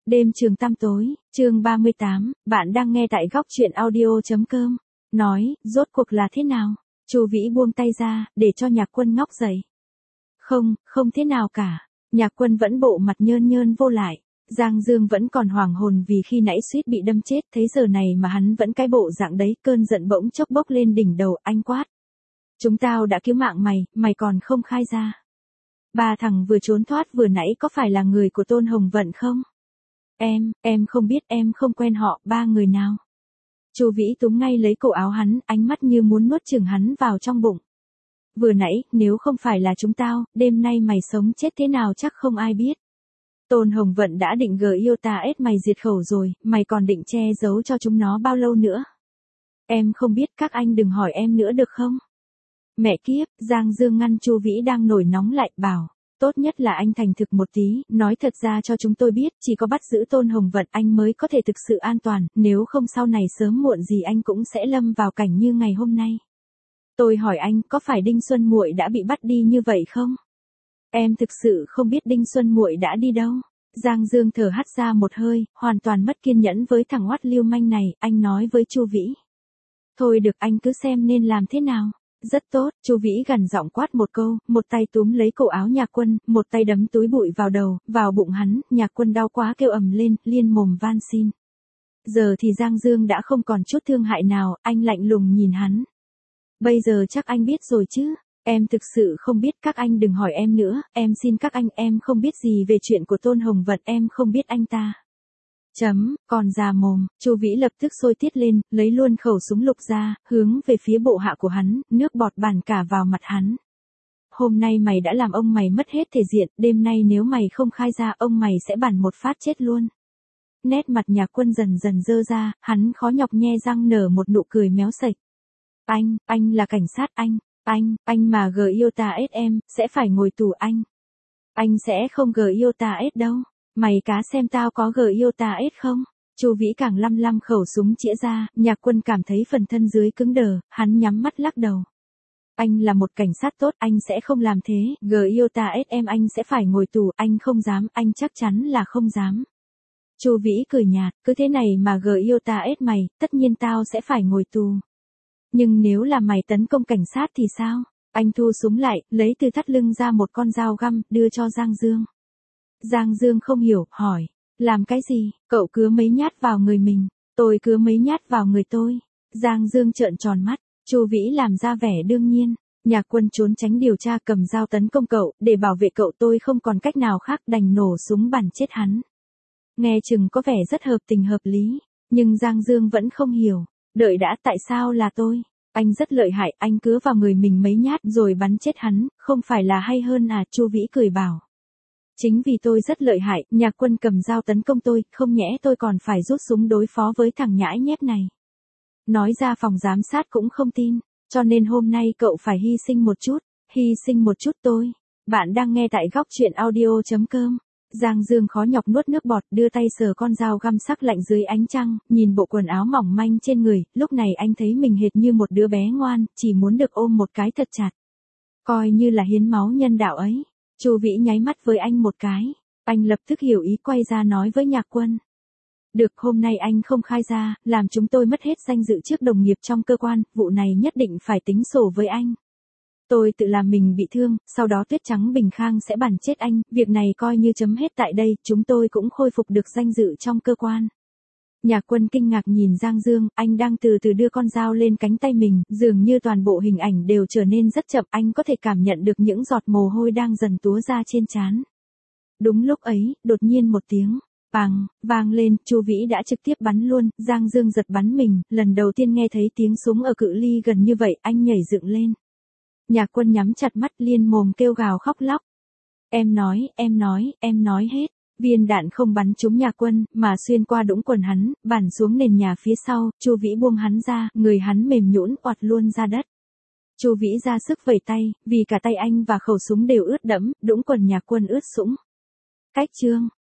Đêm trường tăm tối, chương 38, bạn đang nghe tại góc truyện audio.com. Nói, rốt cuộc là thế nào? Chu Vĩ buông tay ra, để cho Nhạc Quân ngóc dậy. Không thế nào cả. Nhạc Quân vẫn bộ mặt nhơn nhơn vô lại. Giang Dương vẫn còn hoảng hồn vì khi nãy suýt bị đâm chết, thấy giờ này mà hắn vẫn cái bộ dạng đấy, cơn giận bỗng chốc bốc lên đỉnh đầu, anh quát. Chúng tao đã cứu mạng mày, mày còn không khai ra. Ba thằng vừa trốn thoát vừa nãy có phải là người của Tôn Hồng Vận không? Em không biết, em không quen họ, ba người nào. Chu Vĩ túm ngay lấy cổ áo hắn, ánh mắt như muốn nuốt chửng hắn vào trong bụng. Vừa nãy, nếu không phải là chúng tao, đêm nay mày sống chết thế nào chắc không ai biết. Tôn Hồng Vận đã định yêu ta ết mày diệt khẩu rồi, mày còn định che giấu cho chúng nó bao lâu nữa? Em không biết, các anh đừng hỏi em nữa được không? Mẹ kiếp, Giang Dương ngăn Chu Vĩ đang nổi nóng lại, bảo. Tốt nhất là anh thành thực một tí, nói thật ra cho chúng tôi biết, chỉ có bắt giữ Tôn Hồng Vận anh mới có thể thực sự an toàn, nếu không sau này sớm muộn gì anh cũng sẽ lâm vào cảnh như ngày hôm nay. Tôi hỏi anh, có phải Đinh Xuân Muội đã bị bắt đi như vậy không? Em thực sự không biết Đinh Xuân Muội đã đi đâu. Giang Dương thở hắt ra một hơi, hoàn toàn mất kiên nhẫn với thằng oát lưu manh này, anh nói với Chu Vĩ. Thôi được, anh cứ xem nên làm thế nào. Rất tốt, Chu Vĩ gằn giọng quát một câu, một tay túm lấy cổ áo Nhạc Quân, một tay đấm túi bụi vào đầu, vào bụng hắn, Nhạc Quân đau quá kêu ầm lên, liên mồm van xin. Giờ thì Giang Dương đã không còn chút thương hại nào, anh lạnh lùng nhìn hắn. Bây giờ chắc anh biết rồi chứ, em thực sự không biết, các anh đừng hỏi em nữa, em xin các anh, em không biết gì về chuyện của Tôn Hồng Vận, em không biết anh ta. Còn già mồm, Chu Vĩ lập tức sôi tiết lên, lấy luôn khẩu súng lục ra, hướng về phía bộ hạ của hắn, nước bọt bàn cả vào mặt hắn. Hôm nay mày đã làm ông mày mất hết thể diện, đêm nay nếu mày không khai ra ông mày sẽ bắn một phát chết luôn. Nét mặt Nhạc Quân dần dần dơ ra, hắn khó nhọc nhe răng nở một nụ cười méo sạch. Anh là cảnh sát, anh mà yêu ta ết em, sẽ phải ngồi tù anh. Anh sẽ không yêu ta ết đâu. Mày cá xem tao có yêu ta ết không? Chu Vĩ càng lăm khẩu súng chĩa ra, Nhạc Quân cảm thấy phần thân dưới cứng đờ, hắn nhắm mắt lắc đầu. Anh là một cảnh sát tốt, anh sẽ không làm thế, yêu ta ết em anh sẽ phải ngồi tù, anh không dám, anh chắc chắn là không dám. Chu Vĩ cười nhạt, cứ thế này mà yêu ta ết mày, tất nhiên tao sẽ phải ngồi tù. Nhưng nếu là mày tấn công cảnh sát thì sao? Anh thu súng lại, lấy từ thắt lưng ra một con dao găm, đưa cho Giang Dương. Giang Dương không hiểu, hỏi, làm cái gì, cậu cứa mấy nhát vào người mình, tôi cứa mấy nhát vào người tôi. Giang Dương trợn tròn mắt, Chu Vĩ làm ra vẻ đương nhiên, Nhạc Quân trốn tránh điều tra cầm dao tấn công cậu, để bảo vệ cậu tôi không còn cách nào khác đành nổ súng bắn chết hắn. Nghe chừng có vẻ rất hợp tình hợp lý, nhưng Giang Dương vẫn không hiểu, đợi đã, tại sao là tôi? Anh rất lợi hại, anh cứa vào người mình mấy nhát rồi bắn chết hắn, không phải là hay hơn à? Chu Vĩ cười bảo. Chính vì tôi rất lợi hại, Nhạc Quân cầm dao tấn công tôi, không nhẽ tôi còn phải rút súng đối phó với thằng nhãi nhép này. Nói ra phòng giám sát cũng không tin, cho nên hôm nay cậu phải hy sinh một chút tôi. Bạn đang nghe tại góc truyện audio.com. Giang Dương khó nhọc nuốt nước bọt, đưa tay sờ con dao găm sắc lạnh dưới ánh trăng, nhìn bộ quần áo mỏng manh trên người, lúc này anh thấy mình hệt như một đứa bé ngoan, chỉ muốn được ôm một cái thật chặt. Coi như là hiến máu nhân đạo ấy. Chu Vĩ nháy mắt với anh một cái, anh lập tức hiểu ý quay ra nói với Nhạc Quân. Được, hôm nay anh không khai ra, làm chúng tôi mất hết danh dự trước đồng nghiệp trong cơ quan, vụ này nhất định phải tính sổ với anh. Tôi tự làm mình bị thương, sau đó Tuyết Trắng Bình Khang sẽ bắn chết anh, việc này coi như chấm hết tại đây, chúng tôi cũng khôi phục được danh dự trong cơ quan. Nhạc Quân kinh ngạc nhìn Giang Dương, anh đang từ từ đưa con dao lên cánh tay mình, dường như toàn bộ hình ảnh đều trở nên rất chậm, anh có thể cảm nhận được những giọt mồ hôi đang dần túa ra trên trán. Đúng lúc ấy, đột nhiên một tiếng bang vang lên, Chu Vĩ đã trực tiếp bắn luôn, Giang Dương giật bắn mình, lần đầu tiên nghe thấy tiếng súng ở cự ly gần như vậy, anh nhảy dựng lên. Nhạc Quân nhắm chặt mắt, liên mồm kêu gào khóc lóc. Em nói hết. Viên đạn không bắn trúng Nhạc Quân, mà xuyên qua đũng quần hắn, bắn xuống nền nhà phía sau, Chu Vĩ buông hắn ra, người hắn mềm nhũn oặt luôn ra đất. Chu Vĩ ra sức vẩy tay, vì cả tay anh và khẩu súng đều ướt đẫm, đũng quần Nhạc Quân ướt sũng. Cách chương